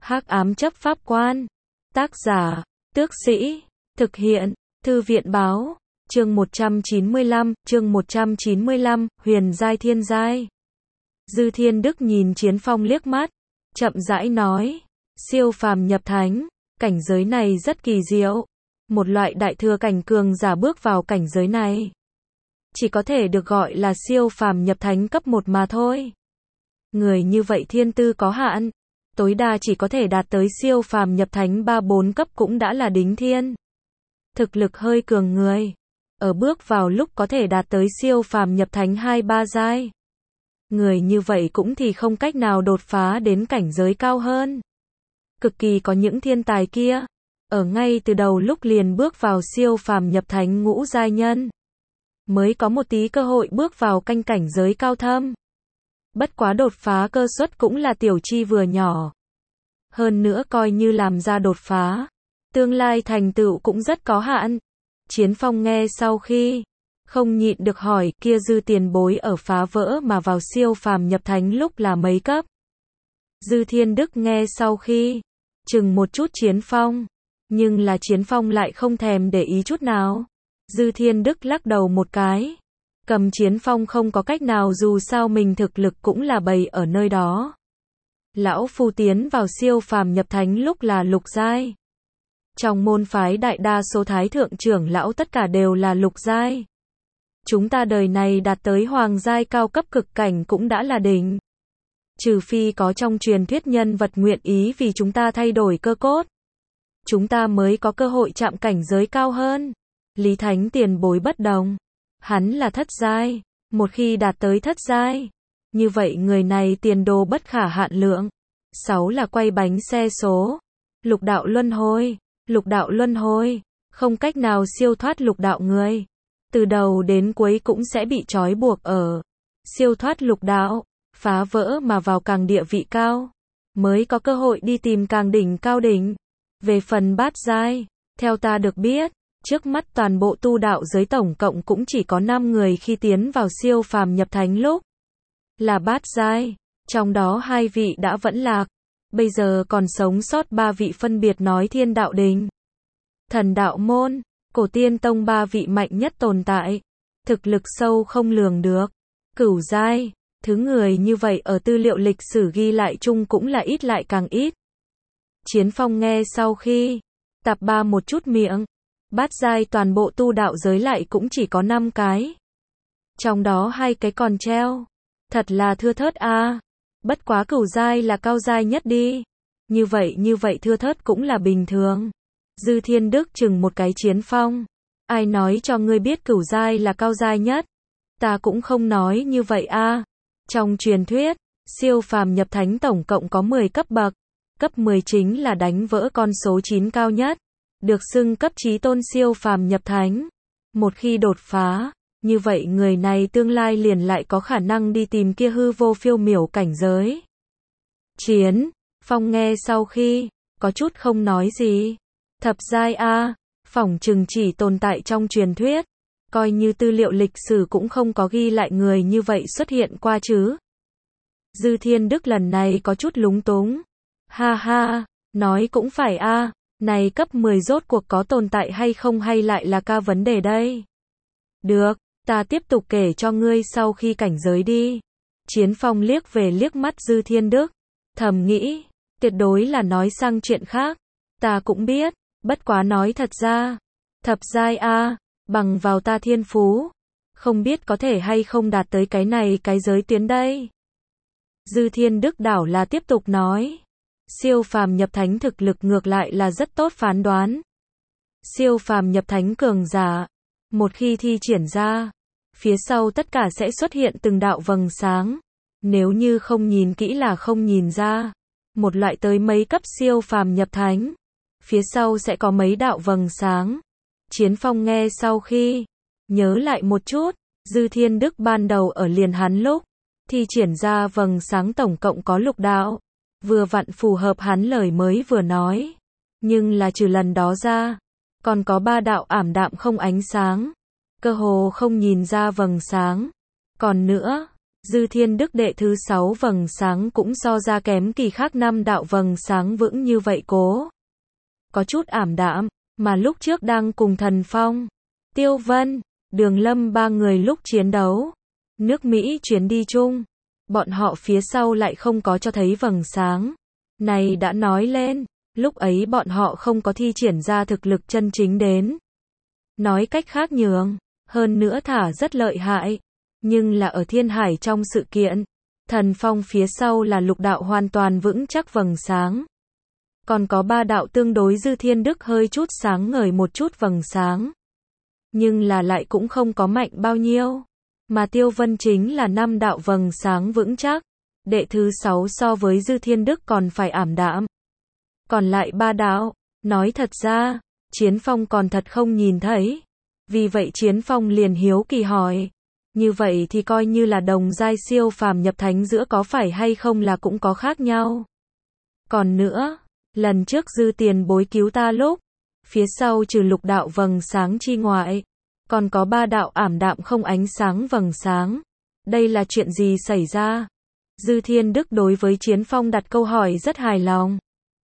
Hắc ám chấp pháp quan. Tác giả, Tước Sĩ. Thực hiện, Thư viện báo. Chương 195, Huyền giai thiên giai. Dư Thiên Đức nhìn Chiến Phong liếc mắt, chậm rãi nói, siêu phàm nhập thánh, cảnh giới này rất kỳ diệu. Một loại đại thừa cảnh cường giả bước vào cảnh giới này, chỉ có thể được gọi là siêu phàm nhập thánh cấp 1 mà thôi. Người như vậy thiên tư có hạn, tối đa chỉ có thể đạt tới siêu phàm nhập thánh 3-4 cấp cũng đã là đỉnh thiên. Thực lực hơi cường người, ở bước vào lúc có thể đạt tới siêu phàm nhập thánh 2-3 giai. Người như vậy cũng thì không cách nào đột phá đến cảnh giới cao hơn. Cực kỳ có những thiên tài kia, ở ngay từ đầu lúc liền bước vào siêu phàm nhập thánh ngũ giai nhân, mới có một tí cơ hội bước vào cảnh giới cao thâm. Bất quá đột phá cơ suất cũng là tiểu chi vừa nhỏ. Hơn nữa coi như làm ra đột phá, tương lai thành tựu cũng rất có hạn. Chiến Phong nghe sau khi, không nhịn được hỏi, kia Dư tiền bối ở phá vỡ mà vào siêu phàm nhập thánh lúc là mấy cấp? Dư Thiên Đức nghe sau khi, chừng một chút Chiến Phong, nhưng là Chiến Phong lại không thèm để ý chút nào. Dư Thiên Đức lắc đầu một cái, cầm Chiến Phong không có cách nào, dù sao mình thực lực cũng là bày ở nơi đó. Lão phu tiến vào siêu phàm nhập thánh lúc là lục giai. Trong môn phái đại đa số thái thượng trưởng lão tất cả đều là lục giai. Chúng ta đời này đạt tới hoàng giai cao cấp cực cảnh cũng đã là đỉnh. Trừ phi có trong truyền thuyết nhân vật nguyện ý vì chúng ta thay đổi cơ cốt, chúng ta mới có cơ hội chạm cảnh giới cao hơn. Lý Thánh tiền bối bất đồng, hắn là thất giai, một khi đạt tới thất giai, như vậy người này tiền đồ bất khả hạn lượng. 6 là quay bánh xe số, lục đạo luân hồi, không cách nào siêu thoát lục đạo người, từ đầu đến cuối cũng sẽ bị trói buộc ở siêu thoát lục đạo, phá vỡ mà vào càng địa vị cao, mới có cơ hội đi tìm càng đỉnh cao đỉnh. Về phần bát giai, theo ta được biết, trước mắt toàn bộ tu đạo giới tổng cộng cũng chỉ có 5 người khi tiến vào siêu phàm nhập thánh lúc là bát giai, trong đó 2 vị đã vẫn lạc, bây giờ còn sống sót 3 vị phân biệt nói Thiên Đạo Đình, Thần Đạo Môn, Cổ Tiên Tông, 3 vị mạnh nhất tồn tại, thực lực sâu không lường được. Cửu giai, thứ người như vậy ở tư liệu lịch sử ghi lại chung cũng là ít lại càng ít. Chiến Phong nghe sau khi tạp ba một chút miệng, bát giai toàn bộ tu đạo giới lại cũng chỉ có 5 cái. Trong đó 2 cái còn treo, thật là thưa thớt a. Bất quá cửu giai là cao giai nhất đi. Như vậy thưa thớt cũng là bình thường. Dư Thiên Đức chừng một cái Chiến Phong, ai nói cho ngươi biết cửu giai là cao giai nhất? Ta cũng không nói như vậy a. Trong truyền thuyết, siêu phàm nhập thánh tổng cộng có 10 cấp bậc. Cấp 10 chính là đánh vỡ con số 9 cao nhất, được xưng cấp chí tôn siêu phàm nhập thánh. Một khi đột phá, như vậy người này tương lai liền lại có khả năng đi tìm kia hư vô phiêu miểu cảnh giới. Chiến Phong nghe sau khi, có chút không nói gì. Thập giai a, phỏng chừng chỉ tồn tại trong truyền thuyết, coi như tư liệu lịch sử cũng không có ghi lại người như vậy xuất hiện qua chứ. Dư Thiên Đức lần này có chút lúng túng. Ha ha, nói cũng phải a, này cấp 10 rốt cuộc có tồn tại hay không hay lại là ca vấn đề đây? Được, ta tiếp tục kể cho ngươi sau khi cảnh giới đi. Chiến Phong liếc về liếc mắt Dư Thiên Đức, thầm nghĩ, tuyệt đối là nói sang chuyện khác. Ta cũng biết, bất quá nói thật ra, thập giai a, bằng vào ta thiên phú, không biết có thể hay không đạt tới cái này cái giới tuyến đây. Dư Thiên Đức đảo là tiếp tục nói, siêu phàm nhập thánh thực lực ngược lại là rất tốt phán đoán. Siêu phàm nhập thánh cường giả, một khi thi triển ra, phía sau tất cả sẽ xuất hiện từng đạo vầng sáng. Nếu như không nhìn kỹ là không nhìn ra, một loại tới mấy cấp siêu phàm nhập thánh, phía sau sẽ có mấy đạo vầng sáng. Chiến Phong nghe sau khi, nhớ lại một chút, Dư Thiên Đức ban đầu ở liền hắn lúc thi triển ra vầng sáng tổng cộng có 6 đạo, vừa vặn phù hợp hắn lời mới vừa nói. Nhưng là trừ lần đó ra, còn có 3 đạo ảm đạm không ánh sáng, cơ hồ không nhìn ra vầng sáng. Còn nữa, Dư Thiên Đức đệ thứ 6 vầng sáng cũng so ra kém kỳ khác 5 đạo vầng sáng vững như vậy cố. Có chút ảm đạm, mà lúc trước đang cùng Thần Phong, Tiêu Vân, Đường Lâm ba người lúc chiến đấu, nước Mỹ chuyến đi chung, bọn họ phía sau lại không có cho thấy vầng sáng. Này đã nói lên, lúc ấy bọn họ không có thi triển ra thực lực chân chính đến. Nói cách khác nhường, hơn nữa thả rất lợi hại, nhưng là ở Thiên Hải trong sự kiện, Thần Phong phía sau là lục đạo hoàn toàn vững chắc vầng sáng. Còn có 3 đạo tương đối Dư Thiên Đức hơi chút sáng ngời một chút vầng sáng. Nhưng là lại cũng không có mạnh bao nhiêu. Mà Tiêu Vân chính là 5 đạo vầng sáng vững chắc. Đệ thứ 6 so với Dư Thiên Đức còn phải ảm đạm. Còn lại 3 đạo, nói thật ra, Chiến Phong còn thật không nhìn thấy. Vì vậy Chiến Phong liền hiếu kỳ hỏi. Như vậy thì coi như là đồng giai siêu phàm nhập thánh giữa có phải hay không là cũng có khác nhau. Còn nữa, lần trước Dư tiền bối cứu ta lúc, phía sau trừ lục đạo vầng sáng chi ngoại, còn có 3 đạo ảm đạm không ánh sáng vầng sáng. Đây là chuyện gì xảy ra? Dư Thiên Đức đối với Chiến Phong đặt câu hỏi rất hài lòng.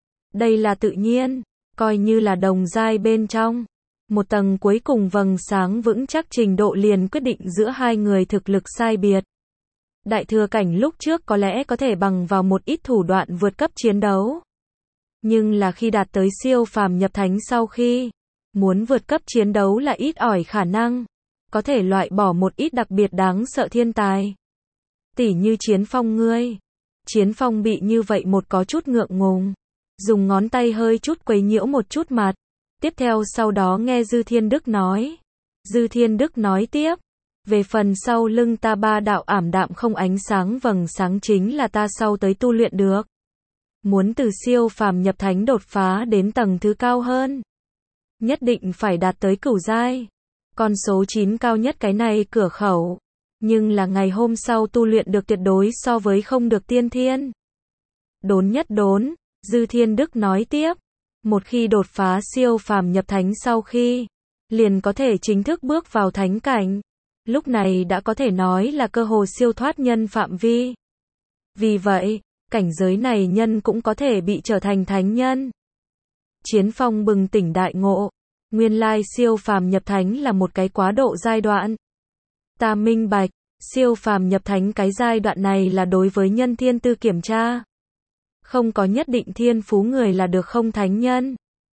Đây là tự nhiên, coi như là đồng giai bên trong. Một tầng cuối cùng vầng sáng vững chắc trình độ liền quyết định giữa hai người thực lực sai biệt. Đại thừa cảnh lúc trước có lẽ có thể bằng vào một ít thủ đoạn vượt cấp chiến đấu. Nhưng là khi đạt tới siêu phàm nhập thánh sau khi, muốn vượt cấp chiến đấu là ít ỏi khả năng. Có thể loại bỏ một ít đặc biệt đáng sợ thiên tài. Tỉ như Chiến Phong ngươi. Chiến Phong bị như vậy một có chút ngượng ngùng. Dùng ngón tay hơi chút quấy nhiễu một chút mặt. Tiếp theo sau đó nghe Dư Thiên Đức nói. Dư Thiên Đức nói tiếp. Về phần sau lưng ta 3 đạo ảm đạm không ánh sáng vầng sáng chính là ta sau tới tu luyện được. Muốn từ siêu phàm nhập thánh đột phá đến tầng thứ cao hơn. Nhất định phải đạt tới cửu giai. Con số 9 cao nhất cái này cửa khẩu. Nhưng là ngày hôm sau tu luyện được tuyệt đối so với không được tiên thiên. Đốn nhất đốn, Dư Thiên Đức nói tiếp. Một khi đột phá siêu phàm nhập thánh sau khi, liền có thể chính thức bước vào thánh cảnh. Lúc này đã có thể nói là cơ hồ siêu thoát nhân phạm vi. Vì vậy, cảnh giới này nhân cũng có thể bị trở thành thánh nhân. Chiến Phong bừng tỉnh đại ngộ. Nguyên lai siêu phàm nhập thánh là một cái quá độ giai đoạn. Ta minh bạch, siêu phàm nhập thánh cái giai đoạn này là đối với nhân thiên tư kiểm tra. Không có nhất định thiên phú người là được không thánh nhân.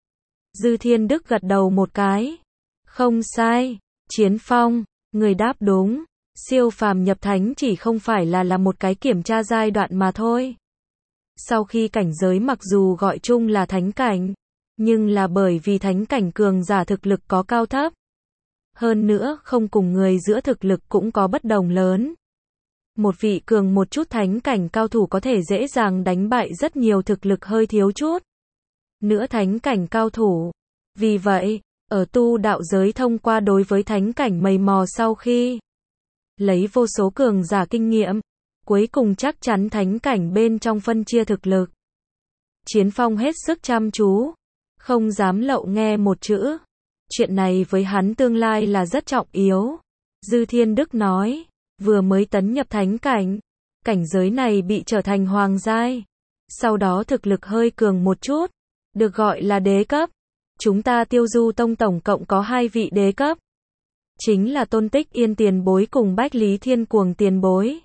Dư Thiên Đức gật đầu một cái. Không sai, Chiến Phong, người đáp đúng. Siêu phàm nhập thánh chỉ không phải là một cái kiểm tra giai đoạn mà thôi. Sau khi cảnh giới mặc dù gọi chung là thánh cảnh, nhưng là bởi vì thánh cảnh cường giả thực lực có cao thấp. Hơn nữa không cùng người giữa thực lực cũng có bất đồng lớn. Một vị cường một chút thánh cảnh cao thủ có thể dễ dàng đánh bại rất nhiều thực lực hơi thiếu chút. Nữa thánh cảnh cao thủ. Vì vậy, ở tu đạo giới thông qua đối với thánh cảnh mày mò sau khi lấy vô số cường giả kinh nghiệm, cuối cùng chắc chắn thánh cảnh bên trong phân chia thực lực. Chiến Phong hết sức chăm chú, không dám lậu nghe một chữ. Chuyện này với hắn tương lai là rất trọng yếu. Dư Thiên Đức nói, vừa mới tấn nhập thánh cảnh, cảnh giới này bị trở thành hoàng giai. Sau đó thực lực hơi cường một chút, được gọi là đế cấp. Chúng ta Tiêu Du Tông tổng cộng có 2 vị đế cấp. Chính là Tôn Tích Yên tiền bối cùng Bách Lý Thiên Cuồng tiền bối.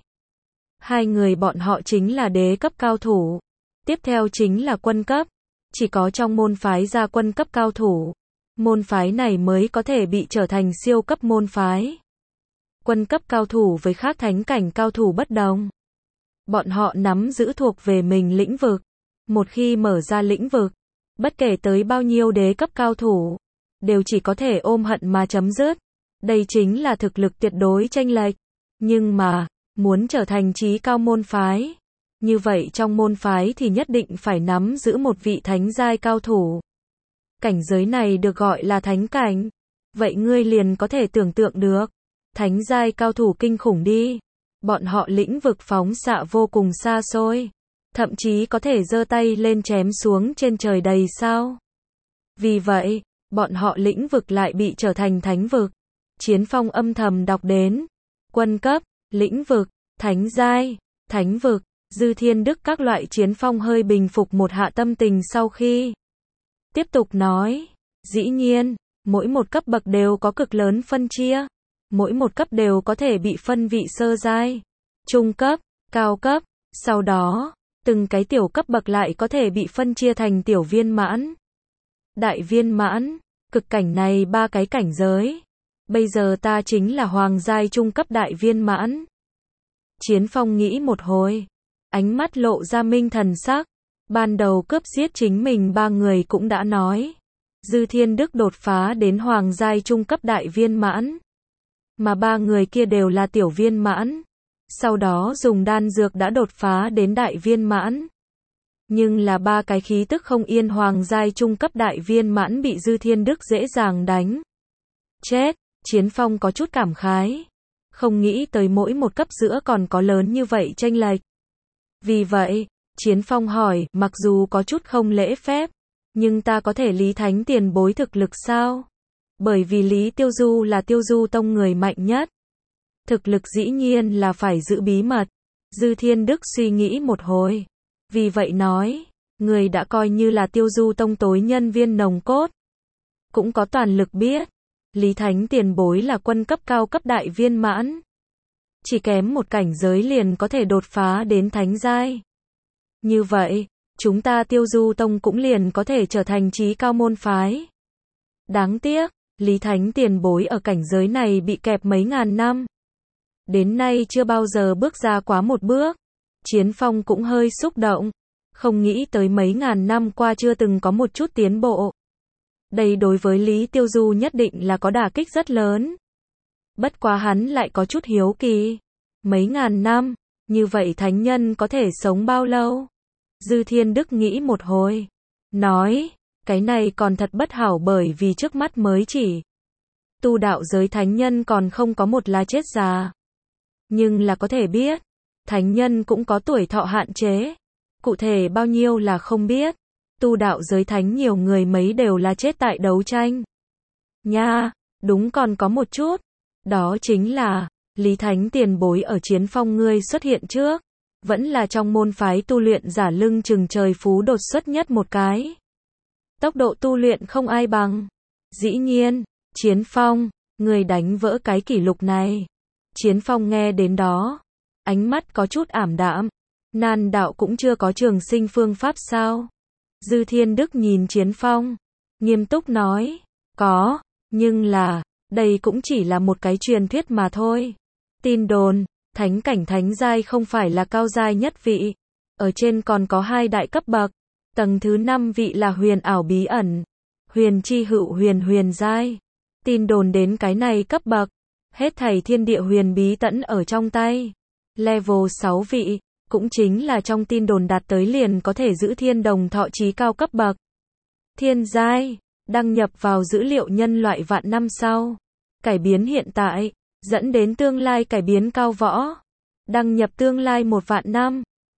2 người bọn họ chính là đế cấp cao thủ. Tiếp theo chính là quân cấp. Chỉ có trong môn phái ra quân cấp cao thủ, môn phái này mới có thể bị trở thành siêu cấp môn phái. Quân cấp cao thủ với khác thánh cảnh cao thủ bất đồng. Bọn họ nắm giữ thuộc về mình lĩnh vực. Một khi mở ra lĩnh vực, bất kể tới bao nhiêu đế cấp cao thủ, đều chỉ có thể ôm hận mà chấm dứt. Đây chính là thực lực tuyệt đối chênh lệch. Nhưng mà, muốn trở thành chí cao môn phái, như vậy trong môn phái thì nhất định phải nắm giữ một vị thánh giai cao thủ. Cảnh giới này được gọi là thánh cảnh. Vậy ngươi liền có thể tưởng tượng được. Thánh giai cao thủ kinh khủng đi. Bọn họ lĩnh vực phóng xạ vô cùng xa xôi. Thậm chí có thể giơ tay lên chém xuống trên trời đầy sao. Vì vậy, bọn họ lĩnh vực lại bị trở thành thánh vực. Chiến Phong âm thầm đọc đến. Quân cấp, lĩnh vực, thánh giai, thánh vực, Dư Thiên Đức các loại Chiến Phong hơi bình phục một hạ tâm tình sau khi tiếp tục nói, dĩ nhiên, mỗi một cấp bậc đều có cực lớn phân chia, mỗi một cấp đều có thể bị phân vị sơ giai, trung cấp, cao cấp, sau đó, từng cái tiểu cấp bậc lại có thể bị phân chia thành tiểu viên mãn, đại viên mãn, cực cảnh này ba cái cảnh giới. Bây giờ ta chính là hoàng giai trung cấp đại viên mãn. Chiến Phong nghĩ một hồi, ánh mắt lộ ra minh thần sắc, ban đầu cướp giết chính mình ba người cũng đã nói, Dư Thiên Đức đột phá đến hoàng giai trung cấp đại viên mãn, mà ba người kia đều là tiểu viên mãn, sau đó dùng đan dược đã đột phá đến đại viên mãn. Nhưng là ba cái khí tức không yên hoàng giai trung cấp đại viên mãn bị Dư Thiên Đức dễ dàng đánh chết. Chiến Phong có chút cảm khái, không nghĩ tới mỗi một cấp giữa còn có lớn như vậy chênh lệch. Vì vậy, Chiến Phong hỏi, mặc dù có chút không lễ phép, nhưng ta có thể Lý Thánh tiền bối thực lực sao? Bởi vì Lý Tiêu Du là Tiêu Du tông người mạnh nhất. Thực lực dĩ nhiên là phải giữ bí mật. Dư Thiên Đức suy nghĩ một hồi. Vì vậy nói, người đã coi như là Tiêu Du tông tối nhân viên nòng cốt. Cũng có toàn lực biết. Lý Thánh tiền bối là quân cấp cao cấp đại viên mãn. Chỉ kém một cảnh giới liền có thể đột phá đến thánh giai. Như vậy, chúng ta Tiêu Du tông cũng liền có thể trở thành chí cao môn phái. Đáng tiếc, Lý Thánh tiền bối ở cảnh giới này bị kẹp mấy ngàn năm. Đến nay chưa bao giờ bước ra quá một bước. Chiến Phong cũng hơi xúc động. Không nghĩ tới mấy ngàn năm qua chưa từng có một chút tiến bộ. Đây đối với Lý Tiêu Du nhất định là có đả kích rất lớn. Bất quá hắn lại có chút hiếu kỳ. Mấy ngàn năm, như vậy thánh nhân có thể sống bao lâu? Dư Thiên Đức nghĩ một hồi. Nói, cái này còn thật bất hảo bởi vì trước mắt mới chỉ tu đạo giới thánh nhân còn không có một là chết già. Nhưng là có thể biết, thánh nhân cũng có tuổi thọ hạn chế. Cụ thể bao nhiêu là không biết. Tu đạo giới thánh nhiều người mấy đều là chết tại đấu tranh. Nha, đúng còn có một chút. Đó chính là, Lý Thánh tiền bối ở Chiến Phong ngươi xuất hiện trước. Vẫn là trong môn phái tu luyện giả lưng chừng trời phú đột xuất nhất một cái. Tốc độ tu luyện không ai bằng. Dĩ nhiên, Chiến Phong, người đánh vỡ cái kỷ lục này. Chiến Phong nghe đến đó, ánh mắt có chút ảm đạm. Nan đạo cũng chưa có trường sinh phương pháp sao? Dư Thiên Đức nhìn Chiến Phong, nghiêm túc nói, có, nhưng là, đây cũng chỉ là một cái truyền thuyết mà thôi. Tin đồn, thánh cảnh thánh giai không phải là cao giai nhất vị. Ở trên còn có hai đại cấp bậc. Tầng thứ 5 vị là huyền ảo bí ẩn. Huyền chi hữu huyền giai. Tin đồn đến cái này cấp bậc. Hết thảy thiên địa huyền bí tẫn ở trong tay. Level 6 vị, cũng chính là trong tin đồn đạt tới liền có thể giữ thiên đồng thọ chí cao cấp bậc. Thiên giai, đăng nhập vào dữ liệu nhân loại vạn năm sau. Cải biến hiện tại, dẫn đến tương lai cải biến cao võ. Đăng nhập tương lai 1 vạn năm.